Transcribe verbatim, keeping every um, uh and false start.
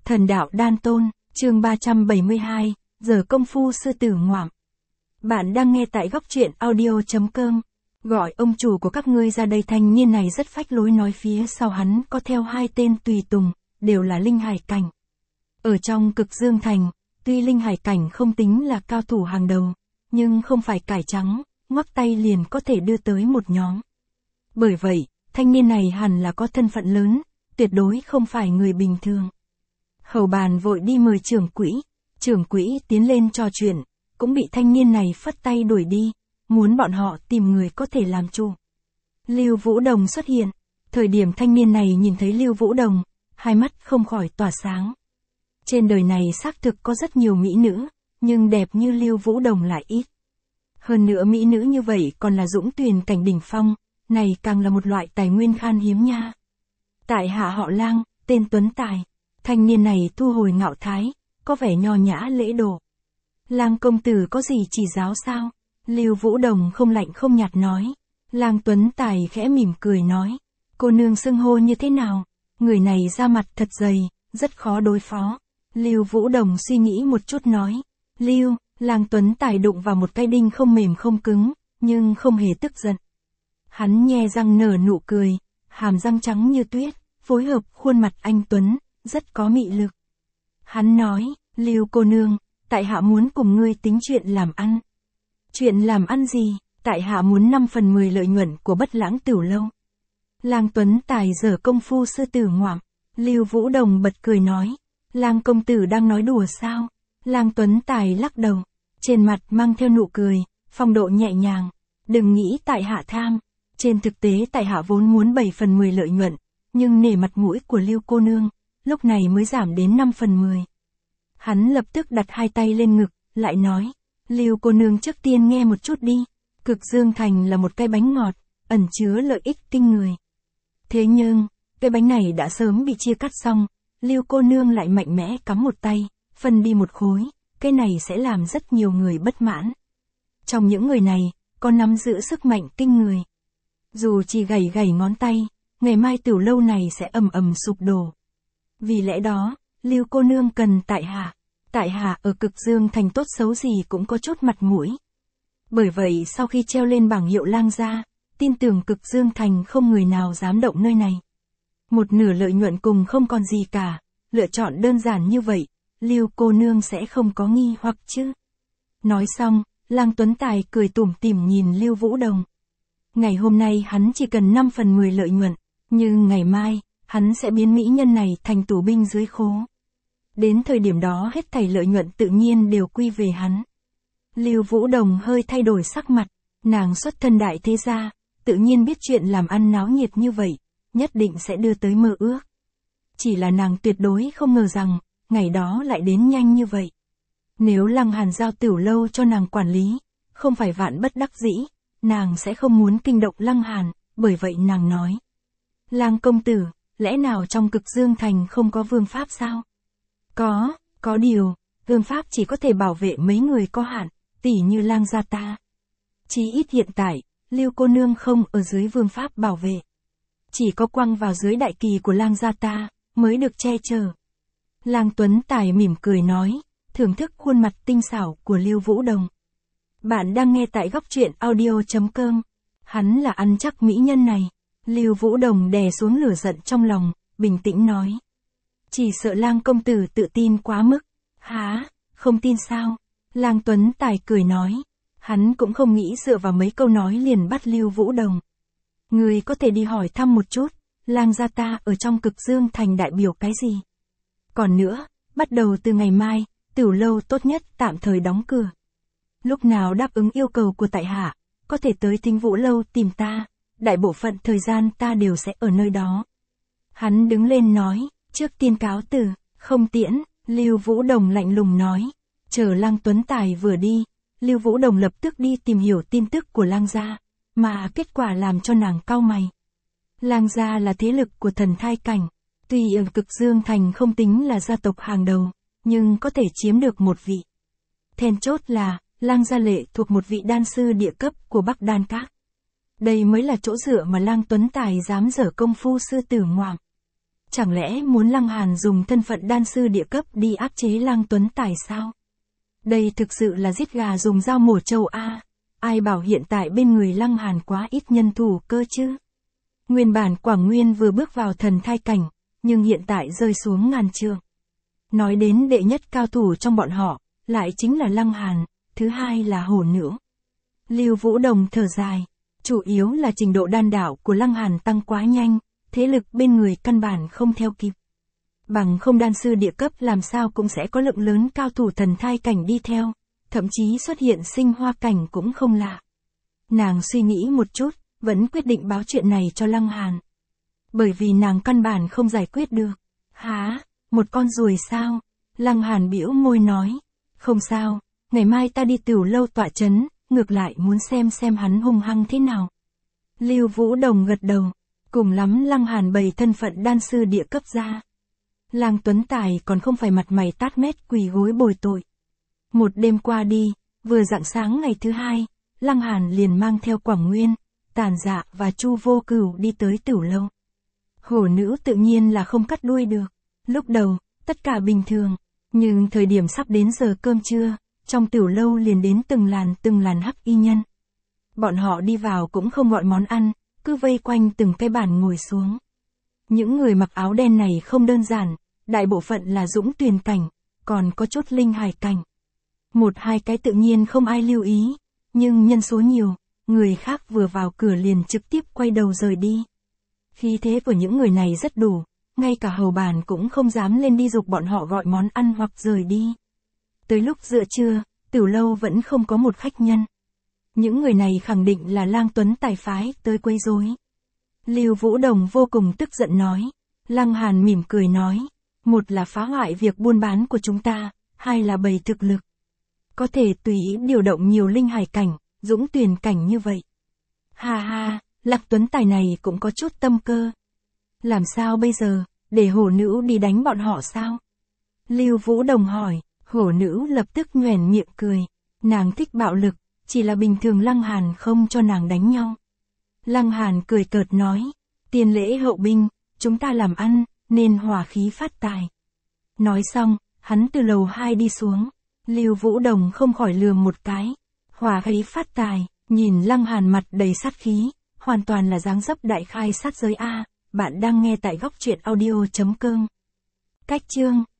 Thần đạo đan tôn, chương ba trăm bảy mươi hai, giờ công phu sư tử ngoạm. Bạn đang nghe tại góc truyện audio.com. Gọi ông chủ của các ngươi ra đây. Thanh niên này rất phách lối, nói phía sau hắn có theo hai tên tùy tùng, đều là linh hải cảnh. Ở trong Cực Dương Thành, tuy linh hải cảnh không tính là cao thủ hàng đầu, nhưng không phải cải trắng, ngoắc tay liền có thể đưa tới một nhóm. Bởi vậy, thanh niên này hẳn là có thân phận lớn, tuyệt đối không phải người bình thường. Hầu bàn vội đi mời trưởng quỹ, trưởng quỹ tiến lên trò chuyện, cũng bị thanh niên này phất tay đuổi đi, muốn bọn họ tìm người có thể làm chủ. Lưu Vũ Đồng xuất hiện, thời điểm thanh niên này nhìn thấy Lưu Vũ Đồng, hai mắt không khỏi tỏa sáng. Trên đời này xác thực có rất nhiều mỹ nữ, nhưng đẹp như Lưu Vũ Đồng lại ít. Hơn nữa mỹ nữ như vậy còn là dũng tuyền cảnh đỉnh phong, này càng là một loại tài nguyên khan hiếm nha. Tại hạ họ Lang, tên Tuấn Tài. Thanh niên này thu hồi ngạo thái, có vẻ nho nhã lễ độ. Lang công tử có gì chỉ giáo sao? Lưu Vũ Đồng không lạnh không nhạt nói. Lang Tuấn Tài khẽ mỉm cười nói. Cô nương xưng hô như thế nào? Người này da mặt thật dày, rất khó đối phó. Lưu Vũ Đồng suy nghĩ một chút nói. Lưu, Lang Tuấn Tài đụng vào một cái đinh không mềm không cứng, nhưng không hề tức giận. Hắn nhe răng nở nụ cười, hàm răng trắng như tuyết, phối hợp khuôn mặt anh Tuấn, rất có mị lực. Hắn nói, Lưu cô nương, tại hạ muốn cùng ngươi tính chuyện làm ăn. Chuyện làm ăn gì? Tại hạ muốn năm phần mười lợi nhuận của Bất Lãng Tửu Lâu. Lang Tuấn Tài giở công phu sư tử ngoạm. Lưu Vũ Đồng bật cười nói, Lang công tử đang nói đùa sao? Lang Tuấn Tài lắc đầu, trên mặt mang theo nụ cười, phong độ nhẹ nhàng. Đừng nghĩ tại hạ tham, trên thực tế tại hạ vốn muốn bảy phần mười lợi nhuận, nhưng nể mặt mũi của Lưu cô nương, lúc này mới giảm đến năm phần mười. Hắn lập tức đặt hai tay lên ngực, lại nói, Lưu cô nương trước tiên nghe một chút đi, Cực Dương Thành là một cái bánh ngọt, ẩn chứa lợi ích kinh người. Thế nhưng, cái bánh này đã sớm bị chia cắt xong, Lưu cô nương lại mạnh mẽ cắm một tay, phân đi một khối, cái này sẽ làm rất nhiều người bất mãn. Trong những người này, có nắm giữ sức mạnh kinh người. Dù chỉ gảy gảy ngón tay, ngày mai Tửu Lâu này sẽ ầm ầm sụp đổ. Vì lẽ đó, Lưu cô nương cần tại hạ. Tại hạ ở Cực Dương Thành tốt xấu gì cũng có chút mặt mũi. Bởi vậy sau khi treo lên bảng hiệu Lang gia, tin tưởng Cực Dương Thành không người nào dám động nơi này. Một nửa lợi nhuận cùng không còn gì cả, lựa chọn đơn giản như vậy, Lưu cô nương sẽ không có nghi hoặc chứ. Nói xong, Lang Tuấn Tài cười tủm tỉm nhìn Lưu Vũ Đồng. Ngày hôm nay hắn chỉ cần năm phần mười lợi nhuận, nhưng ngày mai, hắn sẽ biến mỹ nhân này thành tù binh dưới khố. Đến thời điểm đó hết thảy lợi nhuận tự nhiên đều quy về hắn. Lưu Vũ Đồng hơi thay đổi sắc mặt, nàng xuất thân đại thế gia, tự nhiên biết chuyện làm ăn náo nhiệt như vậy, nhất định sẽ đưa tới mơ ước. Chỉ là nàng tuyệt đối không ngờ rằng, ngày đó lại đến nhanh như vậy. Nếu Lăng Hàn giao Tửu Lâu cho nàng quản lý, không phải vạn bất đắc dĩ, nàng sẽ không muốn kinh động Lăng Hàn, bởi vậy nàng nói. Lang công tử, lẽ nào trong Cực Dương Thành không có vương pháp sao? Có, có điều, vương pháp chỉ có thể bảo vệ mấy người có hạn, tỉ như Lang gia ta. Chí ít hiện tại, Lưu cô nương không ở dưới vương pháp bảo vệ. Chỉ có quăng vào dưới đại kỳ của Lang gia ta, mới được che chở. Lang Tuấn Tài mỉm cười nói, thưởng thức khuôn mặt tinh xảo của Lưu Vũ Đồng. Bạn đang nghe tại góc truyện audio.com. Hắn là ăn chắc mỹ nhân này. Lưu Vũ Đồng đè xuống lửa giận trong lòng, bình tĩnh nói. Chỉ sợ Lang công tử tự tin quá mức. Hả, không tin sao? Lang Tuấn Tài cười nói. Hắn cũng không nghĩ dựa vào mấy câu nói liền bắt Lưu Vũ Đồng. Người có thể đi hỏi thăm một chút, Lang gia ta ở trong Cực Dương Thành đại biểu cái gì? Còn nữa, bắt đầu từ ngày mai, Tửu Lâu tốt nhất tạm thời đóng cửa. Lúc nào đáp ứng yêu cầu của tại hạ, có thể tới Thính Vũ Lâu tìm ta, đại bộ phận thời gian ta đều sẽ ở nơi đó. Hắn đứng lên nói, trước tiên cáo từ, không tiễn, Lưu Vũ Đồng lạnh lùng nói. Chờ Lang Tuấn Tài vừa đi, Lưu Vũ Đồng lập tức đi tìm hiểu tin tức của Lang gia, mà kết quả làm cho nàng cau mày. Lang gia là thế lực của thần thai cảnh, tuy ở Cực Dương Thành không tính là gia tộc hàng đầu, nhưng có thể chiếm được một vị. Then chốt là, Lang gia lệ thuộc một vị đan sư địa cấp của Bắc Đan Các. Đây mới là chỗ dựa mà Lang Tuấn Tài dám dở công phu sư tử ngoạm. Chẳng lẽ muốn Lăng Hàn dùng thân phận đan sư địa cấp đi áp chế Lăng Tuấn Tài sao? Đây thực sự là giết gà dùng dao mổ trâu a. Ai bảo hiện tại bên người Lăng Hàn quá ít nhân thủ cơ chứ? Nguyên bản Quảng Nguyên vừa bước vào thần thai cảnh, nhưng hiện tại rơi xuống ngàn trượng. Nói đến đệ nhất cao thủ trong bọn họ, lại chính là Lăng Hàn, thứ hai là Hổ Nữ. Lưu Vũ Đồng thở dài, chủ yếu là trình độ đan đạo của Lăng Hàn tăng quá nhanh, thế lực bên người căn bản không theo kịp. Bằng không đan sư địa cấp làm sao cũng sẽ có lượng lớn cao thủ thần thai cảnh đi theo, thậm chí xuất hiện sinh hoa cảnh cũng không lạ. Nàng suy nghĩ một chút, vẫn quyết định báo chuyện này cho Lăng Hàn. Bởi vì nàng căn bản không giải quyết được. Hả, một con ruồi sao? Lăng Hàn bĩu môi nói. Không sao, ngày mai ta đi Tửu Lâu tọa chấn, ngược lại muốn xem xem hắn hung hăng thế nào. Lưu Vũ Đồng gật đầu, cùng lắm Lăng Hàn bày thân phận đan sư địa cấp ra. Lăng Tuấn Tài còn không phải mặt mày tát mét quỳ gối bồi tội. Một đêm qua đi, vừa rạng sáng ngày thứ hai, Lăng Hàn liền mang theo Quảng Nguyên, Tàn Dạ và Chu Vô Cửu đi tới Tửu Lâu. Hổ Nữ tự nhiên là không cắt đuôi được. Lúc đầu, tất cả bình thường, nhưng thời điểm sắp đến giờ cơm trưa, trong Tửu Lâu liền đến từng làn từng làn hắc y nhân. Bọn họ đi vào cũng không gọi món ăn, cứ vây quanh từng cái bàn ngồi xuống. Những người mặc áo đen này không đơn giản, đại bộ phận là dũng tuyền cảnh, còn có chút linh hải cảnh. Một hai cái tự nhiên không ai lưu ý, nhưng nhân số nhiều, người khác vừa vào cửa liền trực tiếp quay đầu rời đi. Khí thế của những người này rất đủ, ngay cả hầu bàn cũng không dám lên đi giục bọn họ gọi món ăn hoặc rời đi. Tới lúc giữa trưa, Tửu Lâu vẫn không có một khách nhân. Những người này khẳng định là Lang Tuấn Tài phái tới quấy rối. Lưu Vũ Đồng vô cùng tức giận nói. Lăng Hàn mỉm cười nói, một là phá hoại việc buôn bán của chúng ta, hai là bày thực lực. Có thể tùy ý điều động nhiều linh hải cảnh, dũng tuyền cảnh như vậy. Ha ha, Lăng Tuấn Tài này cũng có chút tâm cơ. Làm sao bây giờ, để Hổ Nữ đi đánh bọn họ sao? Lưu Vũ Đồng hỏi, Hổ Nữ lập tức nhoẻn miệng cười. Nàng thích bạo lực, chỉ là bình thường Lăng Hàn không cho nàng đánh nhau. Lăng Hàn cười cợt nói, tiền lễ hậu binh, chúng ta làm ăn, nên hòa khí phát tài. Nói xong, hắn từ lầu hai đi xuống. Lưu Vũ Đồng không khỏi lườm một cái. Hòa khí phát tài, nhìn Lăng Hàn mặt đầy sát khí, hoàn toàn là dáng dấp đại khai sát giới a. Bạn đang nghe tại góc truyện audio chấm com. Cách chương